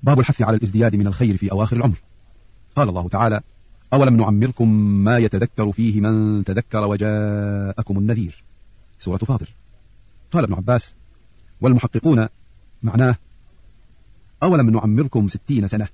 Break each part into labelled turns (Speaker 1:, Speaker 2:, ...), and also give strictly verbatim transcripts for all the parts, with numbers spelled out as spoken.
Speaker 1: باب الحث على الازدياد من الخير في أواخر العمر. قال الله تعالى: أولم نعمركم ما يتذكر فيه من تذكر وجاءكم النذير. سورة فاطر. قال ابن عباس والمحققون معناه أولم نعمركم ستين سنة،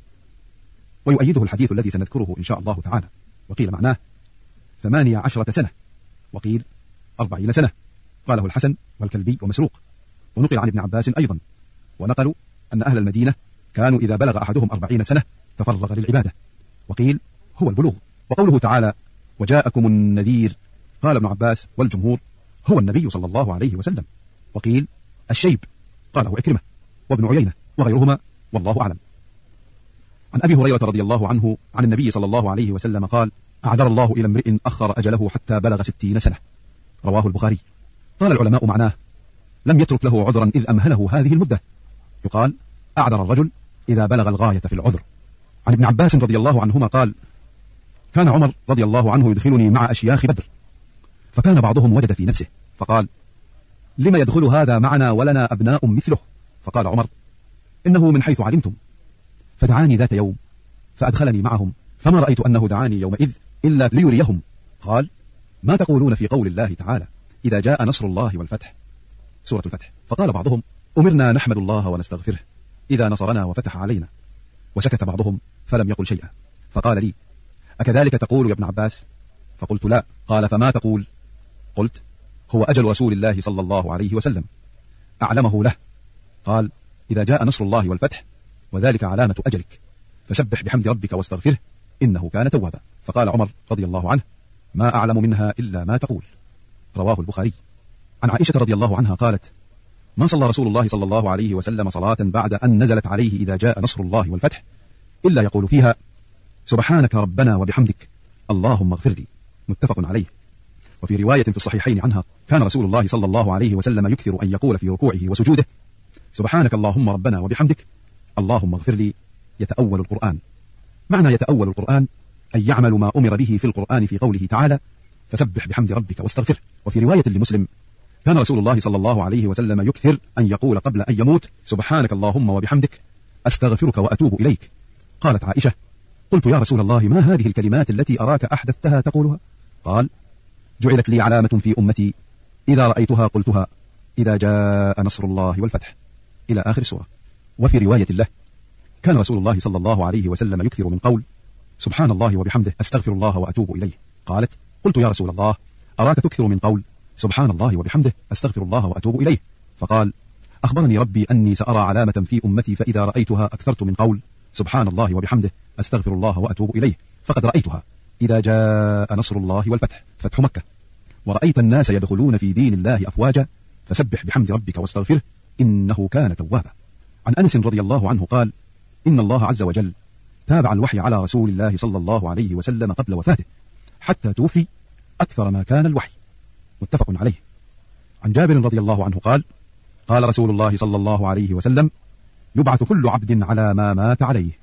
Speaker 1: ويؤيده الحديث الذي سنذكره إن شاء الله تعالى. وقيل معناه ثمانية عشرة سنة، وقيل أربعين سنة. قاله الحسن والكلبي ومسروق. ونقل عن ابن عباس أيضا، ونقلوا أن أهل المدينة كانوا إذا بلغ أحدهم أربعين سنة تفرغ للعبادة، وقيل هو البلوغ. وقوله تعالى وجاءكم النذير، قال ابن عباس والجمهور هو النبي صلى الله عليه وسلم، وقيل الشيب، قاله عكرمة وابن عيينة وغيرهما، والله أعلم. عن أبي هريرة رضي الله عنه عن النبي صلى الله عليه وسلم قال: أعذر الله إلى امرئ أخر أجله حتى بلغ ستين سنة. رواه البخاري. قال العلماء معناه لم يترك له عذرا إذ أمهله هذه المدة. يقال أعذر الرجل إذا بلغ الغاية في العذر. عن ابن عباس رضي الله عنهما قال: كان عمر رضي الله عنه يدخلني مع أشياخ بدر، فكان بعضهم وجد في نفسه فقال: لما يدخل هذا معنا ولنا أبناء مثله؟ فقال عمر: إنه من حيث علمتم. فدعاني ذات يوم فأدخلني معهم، فما رأيت أنه دعاني يومئذ إلا ليريهم. قال: ما تقولون في قول الله تعالى إذا جاء نصر الله والفتح؟ سورة الفتح. فقال بعضهم: أمرنا نحمد الله ونستغفره إذا نصرنا وفتح علينا. وسكت بعضهم فلم يقل شيئا. فقال لي: أكذلك تقول يا ابن عباس؟ فقلت: لا. قال: فما تقول؟ قلت: هو أجل رسول الله صلى الله عليه وسلم أعلمه له. قال: إذا جاء نصر الله والفتح وذلك علامة أجلك، فسبح بحمد ربك واستغفره إنه كان توابا. فقال عمر رضي الله عنه: ما أعلم منها إلا ما تقول. رواه البخاري. عن عائشة رضي الله عنها قالت: ما صلى رسول الله صلى الله عليه وسلم صلاة بعد أن نزلت عليه إذا جاء نصر الله والفتح إلا يقول فيها: سبحانك ربنا وبحمدك اللهم اغفر لي. متفق عليه. وفي رواية في الصحيحين عنها كان رسول الله صلى الله عليه وسلم يكثر أن يقول في ركوعه وسجوده: سبحانك اللهم ربنا وبحمدك اللهم اغفر لي. يتأول القرآن. معنى يتأول القرآن أن يعمل ما أمر به في القرآن في قوله تعالى: فسبح بحمد ربك واستغفره. وفي رواية لمسلم كان رسول الله صلى الله عليه وسلم يكثر أن يقول قبل أن يموت: سبحانك اللهم وبحمدك أستغفرك وأتوب إليك. قالت عائشة: قلت يا رسول الله ما هذه الكلمات التي أراك أحدثتها تقولها؟ قال: جعلت لي علامة في أمتي إذا رأيتها قلتها إذا جاء نصر الله والفتح، إلى آخر السورة. وفي رواية له كان رسول الله صلى الله عليه وسلم يكثر من قول: سبحان الله وبحمده أستغفر الله وأتوب إليه. قالت: قلت يا رسول الله أراك تكثر من قول سبحان الله وبحمده أستغفر الله وأتوب إليه. فقال: أخبرني ربي أني سأرى علامة في أمتي فإذا رأيتها أكثرت من قول سبحان الله وبحمده أستغفر الله وأتوب إليه، فقد رأيتها إذا جاء نصر الله والفتح، فتح مكة، ورأيت الناس يدخلون في دين الله أفواجا، فسبح بحمد ربك واستغفره إنه كان توابا. عن أنس رضي الله عنه قال: إن الله عز وجل تابع الوحي على رسول الله صلى الله عليه وسلم قبل وفاته حتى توفي أكثر ما كان الوحي. متفق عليه. عن جابر رضي الله عنه قال: قال رسول الله صلى الله عليه وسلم: يبعث كل عبد على ما مات عليه،